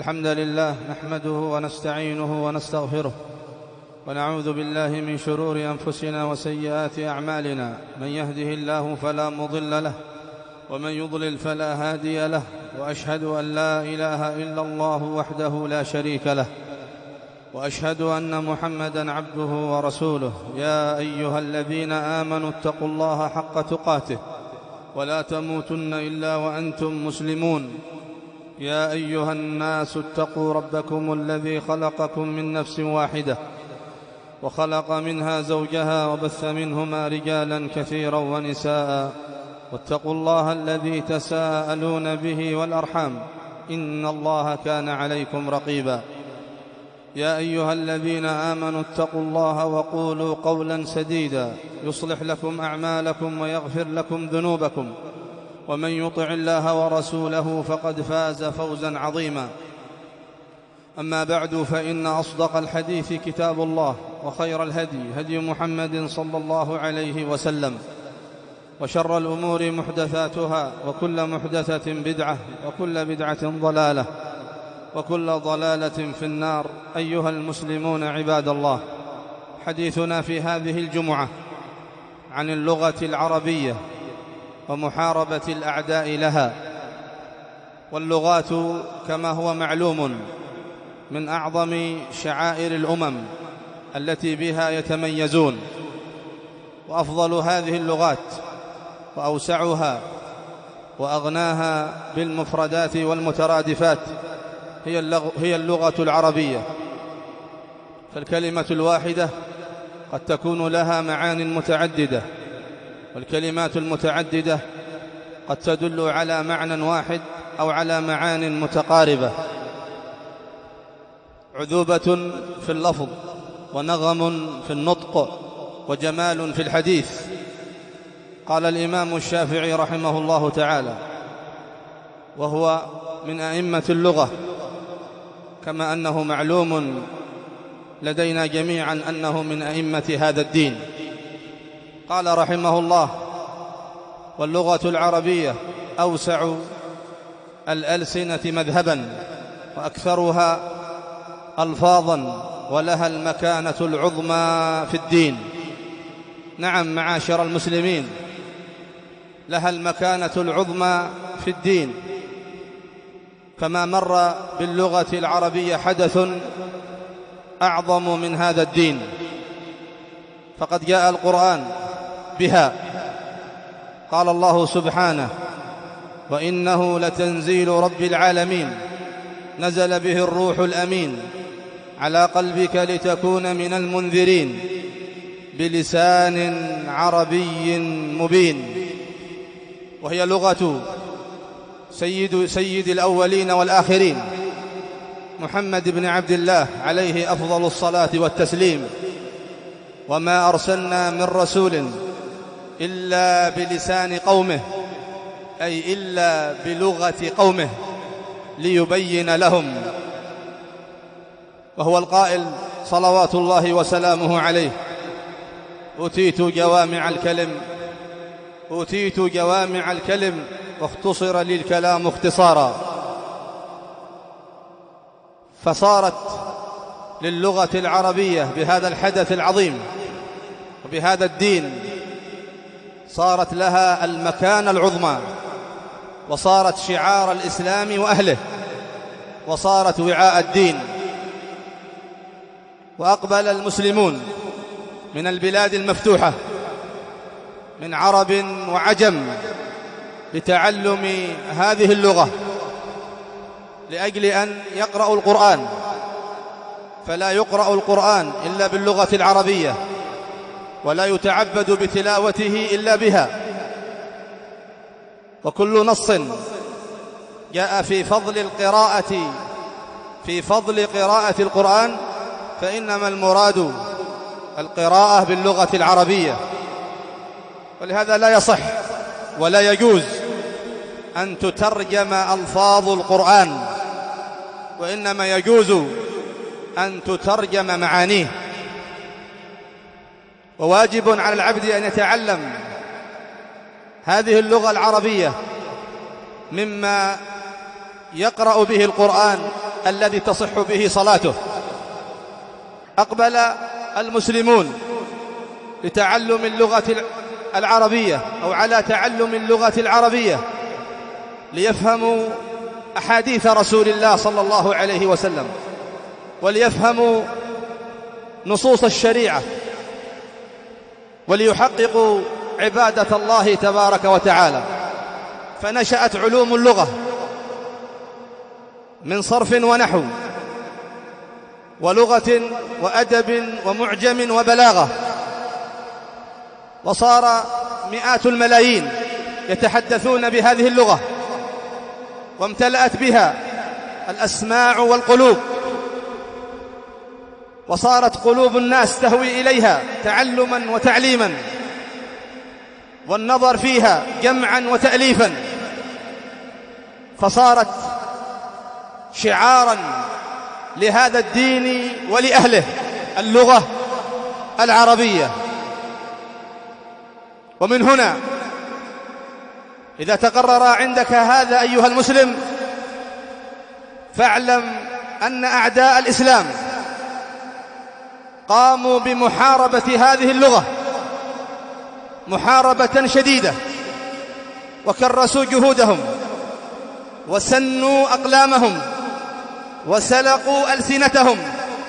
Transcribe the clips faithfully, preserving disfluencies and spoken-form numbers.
الحمد لله نحمده ونستعينه ونستغفره ونعوذ بالله من شرور أنفسنا وسيئات أعمالنا. من يهده الله فلا مضل له ومن يضلل فلا هادي له، وأشهد أن لا إله إلا الله وحده لا شريك له، وأشهد أن محمدًا عبده ورسوله. يا أيها الذين آمنوا اتقوا الله حق تقاته ولا تموتن إلا وأنتم مسلمون. يا أيها الناس اتقوا ربكم الذي خلقكم من نفس واحدة وخلق منها زوجها وبث منهما رجالا كثيرا ونساء، واتقوا الله الذي تساءلون به والأرحام إن الله كان عليكم رقيبا. يا أيها الذين آمنوا اتقوا الله وقولوا قولا سديدا يصلح لكم أعمالكم ويغفر لكم ذنوبكم، ومن يطع الله ورسوله فقد فاز فوزا عظيما. أما بعد، فإن أصدق الحديث كتاب الله، وخير الهدي هدي محمد صلى الله عليه وسلم، وشر الأمور محدثاتها، وكل محدثة بدعة، وكل بدعة ضلالة، وكل ضلالة في النار. أيها المسلمون عباد الله، حديثنا في هذه الجمعة عن اللغة العربية ومحاربة الأعداء لها. واللغات كما هو معلوم من أعظم شعائر الأمم التي بها يتميزون، وأفضل هذه اللغات وأوسعها وأغناها بالمفردات والمترادفات هي اللغة العربية. فالكلمة الواحدة قد تكون لها معان متعددة، والكلمات المتعددة قد تدل على معنى واحد أو على معان متقاربة. عذوبة في اللفظ، ونغم في النطق، وجمال في الحديث. قال الإمام الشافعي رحمه الله تعالى، وهو من أئمة اللغة، كما أنه معلوم لدينا جميعا أنه من أئمة هذا الدين. قال رحمه الله: واللغة العربية أوسع الألسنة مذهبا، وأكثرها ألفاظا، ولها المكانة العظمى في الدين. نعم معاشر المسلمين، لها المكانة العظمى في الدين. فما مر باللغة العربية حدث أعظم من هذا الدين، فقد جاء القرآن بها. قال الله سبحانه: وإنه لتنزيل رب العالمين نزل به الروح الأمين على قلبك لتكون من المنذرين بلسان عربي مبين. وهي لغة سيد, سيد الأولين والآخرين محمد بن عبد الله عليه أفضل الصلاة والتسليم. وما أرسلنا من رسول إلا بلسان قومه، أي إلا بلغة قومه ليبين لهم. وهو القائل صلوات الله وسلامه عليه: أوتيت جوامع الكلم أوتيت جوامع الكلم واختصر لي الكلام اختصارا. فصارت للغة العربية بهذا الحدث العظيم وبهذا الدين، صارت لها المكانة العظمى، وصارت شعار الإسلام وأهله، وصارت وعاء الدين. وأقبل المسلمون من البلاد المفتوحة من عرب وعجم لتعلم هذه اللغة، لأجل أن يقرأوا القرآن، فلا يقرأ القرآن إلا باللغة العربية، ولا يتعبد بتلاوته إلا بها. وكل نص جاء في فضل القراءة في فضل قراءة القرآن فإنما المراد القراءة باللغة العربية. ولهذا لا يصح ولا يجوز أن تترجم ألفاظ القرآن، وإنما يجوز أن تترجم معانيه. وواجب على العبد أن يتعلم هذه اللغة العربية مما يقرأ به القرآن الذي تصح به صلاته. أقبل المسلمون لتعلم اللغة العربية أو على تعلم اللغة العربية ليفهموا أحاديث رسول الله صلى الله عليه وسلم، وليفهموا نصوص الشريعة، وليحققوا عبادة الله تبارك وتعالى. فنشأت علوم اللغة من صرف ونحو ولغة وأدب ومعجم وبلاغة، وصار مئات الملايين يتحدثون بهذه اللغة، وامتلأت بها الأسماع والقلوب، وصارت قلوب الناس تهوي إليها تعلما وتعليما، والنظر فيها جمعا وتأليفا، فصارت شعارا لهذا الدين ولأهله، اللغة العربية. ومن هنا إذا تقرر عندك هذا أيها المسلم، فاعلم أن أعداء الإسلام قاموا بمحاربة هذه اللغة محاربة شديدة، وكرسوا جهودهم وسنوا أقلامهم وسلقوا ألسنتهم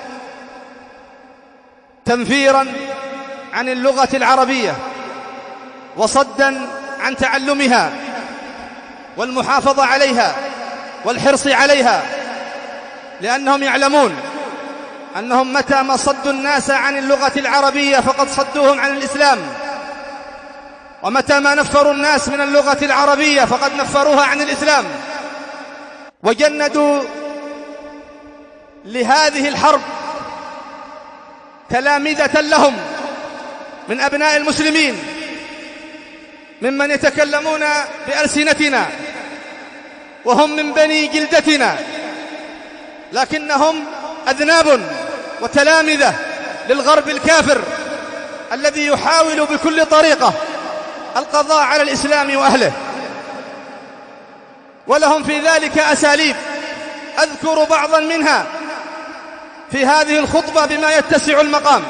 تنفيرا عن اللغة العربية وصدا عن تعلمها والمحافظة عليها والحرص عليها، لأنهم يعلمون أنهم متى ما صدوا الناس عن اللغة العربية فقد صدوهم عن الإسلام، ومتى ما نفروا الناس من اللغة العربية فقد نفروها عن الإسلام. وجندوا لهذه الحرب تلامذة لهم من أبناء المسلمين ممن يتكلمون بألسنتنا وهم من بني جلدتنا، لكنهم أذناب وتلامذة للغرب الكافر الذي يحاول بكل طريقة القضاء على الإسلام وأهله، ولهم في ذلك أساليب أذكر بعضا منها في هذه الخطبة بما يتسع المقام.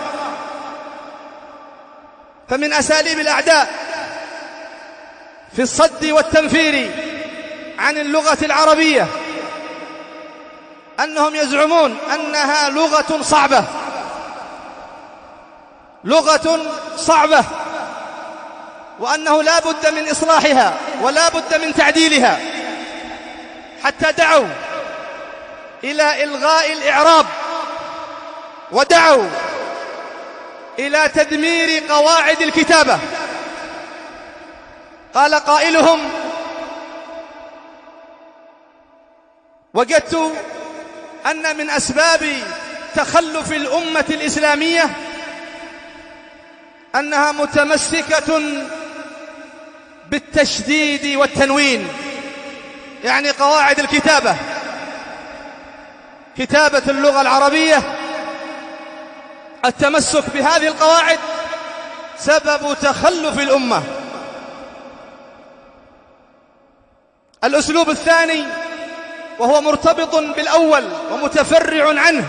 فمن أساليب الأعداء في الصد والتنفير عن اللغة العربية أنهم يزعمون أنها لغة صعبة، لغة صعبة، وأنه لا بد من إصلاحها ولا بد من تعديلها، حتى دعوا إلى إلغاء الإعراب، ودعوا إلى تدمير قواعد الكتابة. قال قائلهم: وجدت أن من أسباب تخلف الأمة الإسلامية أنها متمسكة بالتشديد والتنوين، يعني قواعد الكتابة، كتابة اللغة العربية، التمسك بهذه القواعد سبب تخلف الأمة. الأسلوب الثاني وهو مرتبط بالأول ومتفرع عنه: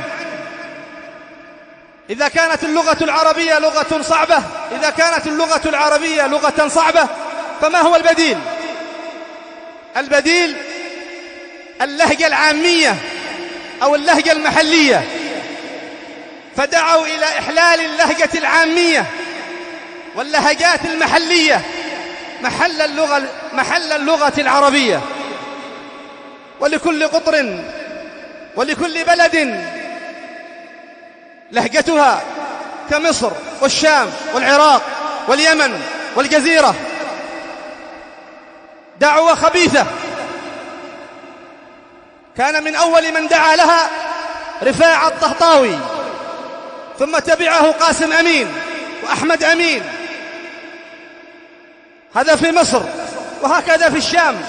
إذا كانت اللغة العربية لغة صعبة إذا كانت اللغة العربية لغة صعبة فما هو البديل؟ البديل اللهجة العامية أو اللهجة المحلية، فدعوا إلى إحلال اللهجة العامية واللهجات المحلية محل اللغة, محل اللغة العربية. ولكل قطر ولكل بلد لهجتها، كمصر والشام والعراق واليمن والجزيرة. دعوة خبيثة كان من أول من دعا لها رفاعة الطهطاوي، ثم تبعه قاسم أمين وأحمد أمين، هذا في مصر، وهكذا في الشام.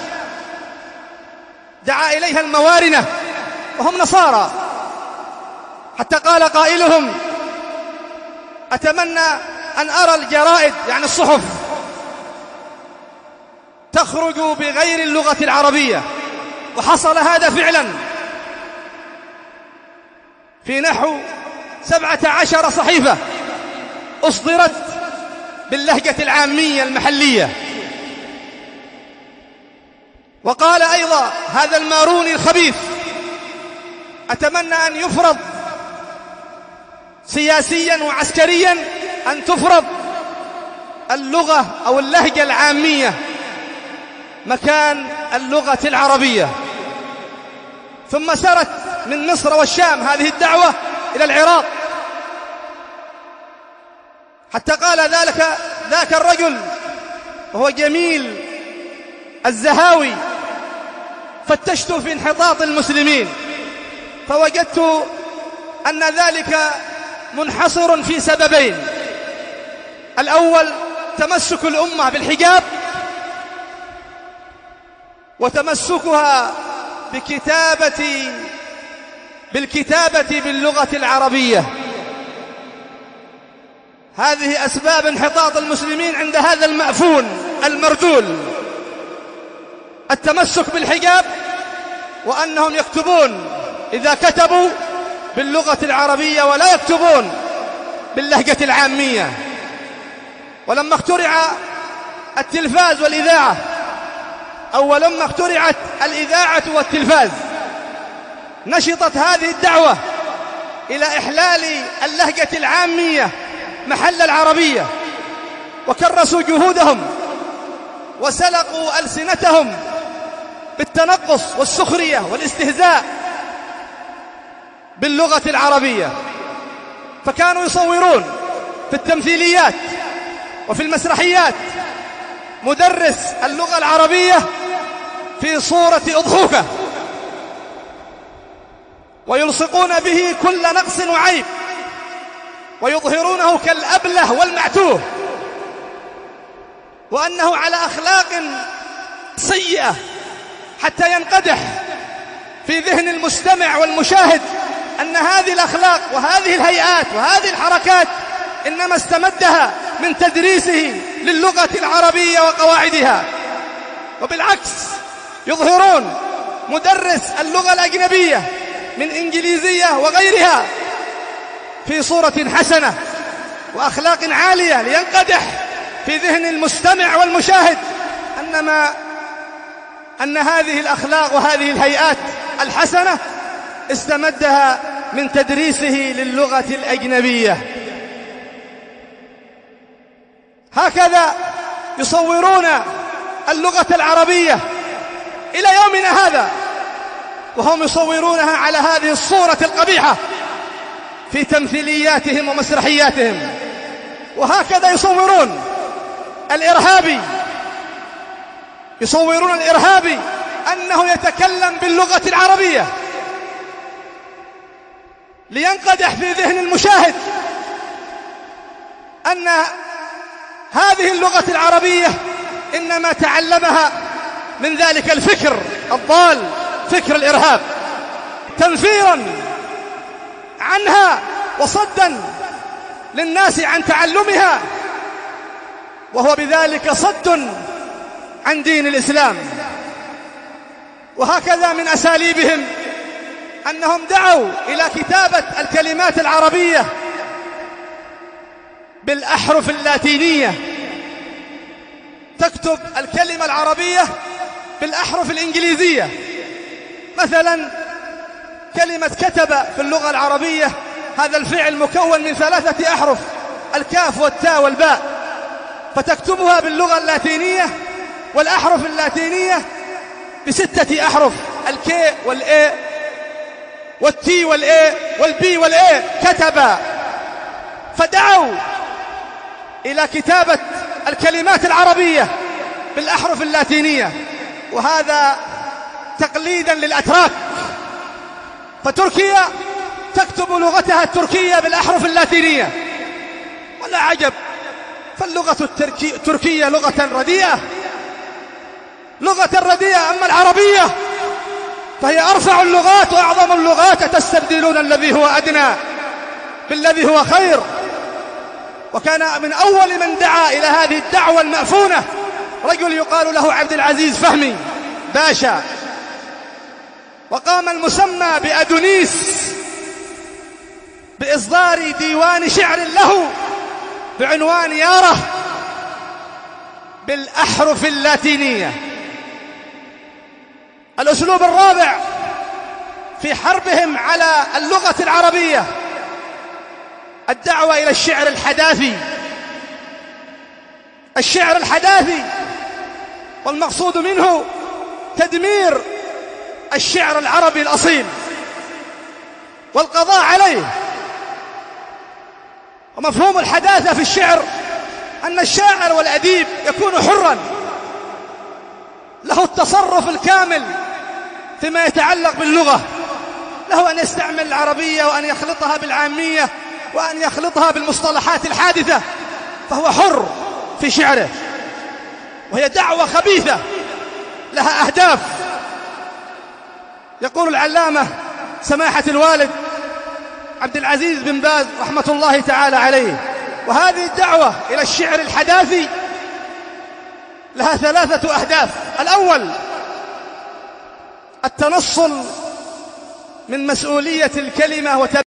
دعا إليها الموارنة وهم نصارى، حتى قال قائلهم: أتمنى أن أرى الجرائد، يعني الصحف، تخرج بغير اللغة العربية. وحصل هذا فعلا، في نحو سبعة عشر صحيفة أصدرت باللهجة العامية المحلية. وقال أيضا هذا الماروني الخبيث: أتمنى أن يفرض سياسيا وعسكريا أن تفرض اللغة أو اللهجة العامية مكان اللغة العربية. ثم سرت من مصر والشام هذه الدعوة إلى العراق، حتى قال ذلك ذاك الرجل وهو جميل الزهاوي: فتشت في انحطاط المسلمين فوجدت أن ذلك منحصر في سببين: الأول تمسك الأمة بالحجاب، وتمسكها بكتابة بالكتابة باللغة العربية. هذه أسباب انحطاط المسلمين عند هذا المأفون المرذول: التمسك بالحجاب، وأنهم يكتبون إذا كتبوا باللغة العربية ولا يكتبون باللهجة العامية. ولما اخترع التلفاز والإذاعة، أو لما اخترعت الإذاعة والتلفاز، نشطت هذه الدعوة إلى إحلال اللهجة العامية محل العربية، وكرسوا جهودهم وسلقوا ألسنتهم بالتنقص والسخرية والاستهزاء باللغة العربية. فكانوا يصورون في التمثيليات وفي المسرحيات مدرس اللغة العربية في صورة أضحوكة، ويلصقون به كل نقص وعيب، ويظهرونه كالأبله والمعتوه، وأنه على أخلاق سيئة، حتى ينقدح في ذهن المستمع والمشاهد أن هذه الأخلاق وهذه الهيئات وهذه الحركات إنما استمدها من تدريسه للغة العربية وقواعدها. وبالعكس يظهرون مدرس اللغة الأجنبية من إنجليزية وغيرها في صورة حسنة وأخلاق عالية، لينقدح في ذهن المستمع والمشاهد أنما أن هذه الأخلاق وهذه الهيئات الحسنة استمدها من تدريسه للغة الأجنبية. هكذا يصورون اللغة العربية إلى يومنا هذا، وهم يصورونها على هذه الصورة القبيحة في تمثيلياتهم ومسرحياتهم. وهكذا يصورون الإرهابي، يصورون الإرهابي أنه يتكلم باللغة العربية، لينقدح في ذهن المشاهد أن هذه اللغة العربية إنما تعلمها من ذلك الفكر الضال، فكر الإرهاب، تنفيرا عنها وصدا للناس عن تعلمها، وهو بذلك صد عن دين الإسلام. وهكذا من أساليبهم أنهم دعوا إلى كتابة الكلمات العربية بالأحرف اللاتينية، تكتب الكلمة العربية بالأحرف الإنجليزية. مثلا كلمة كتب في اللغة العربية هذا الفعل مكون من ثلاثة أحرف، الكاف والتاء والباء، فتكتبها باللغة اللاتينية والأحرف اللاتينية بستة أحرف، الكي والإي والتي والإي والبي والإي، كتب. فدعوا إلى كتابة الكلمات العربية بالأحرف اللاتينية، وهذا تقليدا للأتراك، فتركيا تكتب لغتها التركية بالأحرف اللاتينية، ولا عجب، فاللغة التركية لغة رديئة، لغة رديئة. أما العربية فهي أرفع اللغات وأعظم اللغات، تستبدلون الذي هو أدنى بالذي هو خير. وكان من أول من دعا إلى هذه الدعوة المأفونة رجل يقال له عبد العزيز فهمي باشا، وقام المسمى بأدونيس بإصدار ديوان شعر له بعنوان ياره بالأحرف اللاتينية. الأسلوب الرابع في حربهم على اللغة العربية الدعوة إلى الشعر الحداثي. الشعر الحداثي والمقصود منه تدمير الشعر العربي الأصيل والقضاء عليه. ومفهوم الحداثة في الشعر أن الشاعر والأديب يكون حراً له التصرف الكامل فيما يتعلق باللغة، له أن يستعمل العربية وأن يخلطها بالعامية وأن يخلطها بالمصطلحات الحادثة، فهو حر في شعره. وهي دعوة خبيثة لها أهداف. يقول العلامة سماحة الوالد عبد العزيز بن باز رحمة الله تعالى عليه: وهذه الدعوة إلى الشعر الحداثي لها ثلاثة أهداف. الأول التنصل من مسؤولية الكلمة